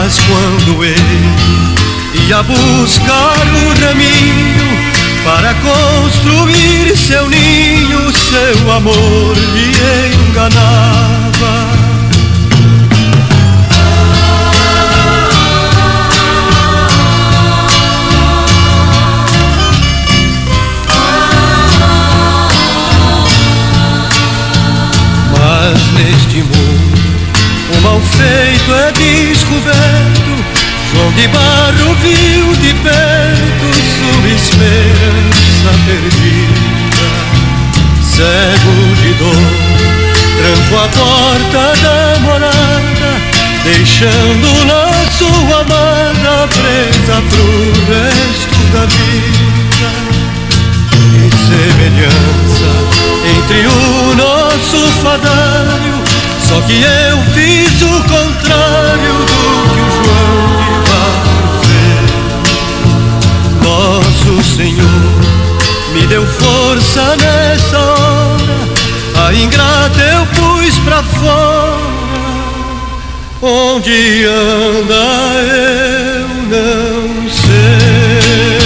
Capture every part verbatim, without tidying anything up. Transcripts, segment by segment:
Mas quando ele ia buscar o raminho para construir seu ninho, seu amor lhe enganava. Mas neste mundo o mal feito é descoberto. João de Barro viu de perto sua esperança perdida. Cego de dor, trancou a porta da morada, deixando-la sua amada presa pro resto da vida. Que semelhança entre o nosso fadário, só que eu fiz o contrário do que o João de Barro fez. Nosso Senhor me deu força nessa hora, a ingrata eu pus pra fora. Onde anda eu não sei.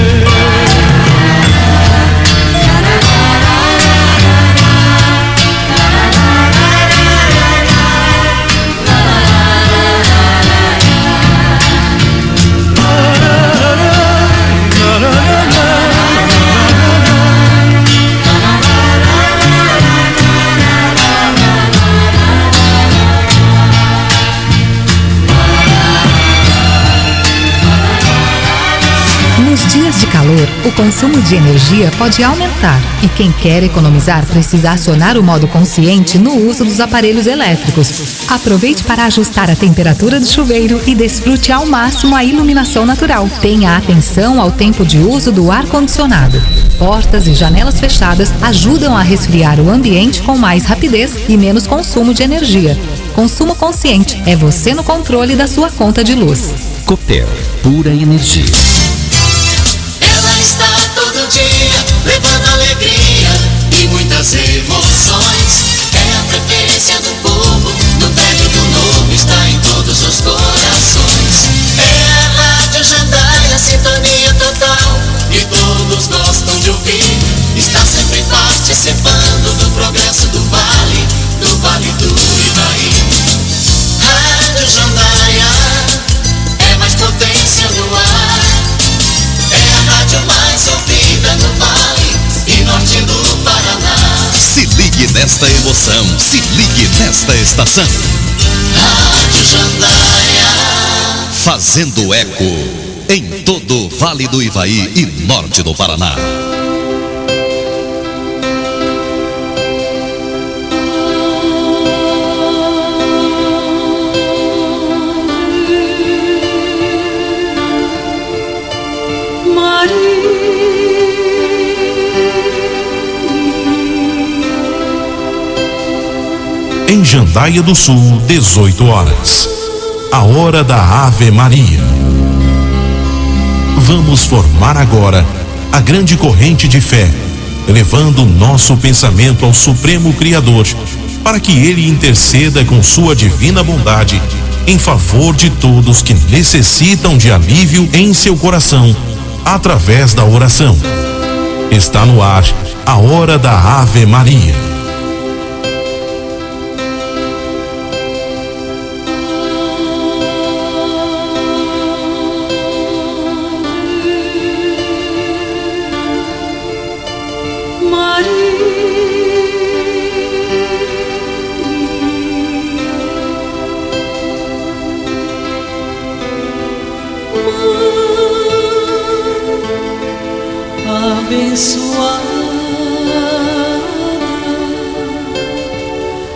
Dias de calor, o consumo de energia pode aumentar e quem quer economizar precisa acionar o modo consciente no uso dos aparelhos elétricos. Aproveite para ajustar a temperatura do chuveiro e desfrute ao máximo a iluminação natural. Tenha atenção ao tempo de uso do ar-condicionado. Portas e janelas fechadas ajudam a resfriar o ambiente com mais rapidez e menos consumo de energia. Consumo consciente é você no controle da sua conta de luz. Copel, pura energia. Está todo dia levando alegria e muitas emoções. É a preferência do povo, do velho e do novo, está em todos os corações. É a Rádio Jandaia, sintonia total, e todos gostam de ouvir. Está sempre participando do progresso do Vale, do Vale do Ivaí. Rádio Jandaia é mais potência no ar. É a rádio mais ouvida no Vale e Norte do Paraná. Se ligue nesta emoção, se ligue nesta estação. Rádio Jandaia, fazendo eco em todo o Vale do Ivaí e Norte do Paraná. Em Jandaia do Sul, dezoito horas. A hora da Ave Maria. Vamos formar agora a grande corrente de fé, elevando nosso pensamento ao Supremo Criador, para que Ele interceda com sua divina bondade em favor de todos que necessitam de alívio em seu coração, através da oração. Está no ar a hora da Ave Maria. Abençoada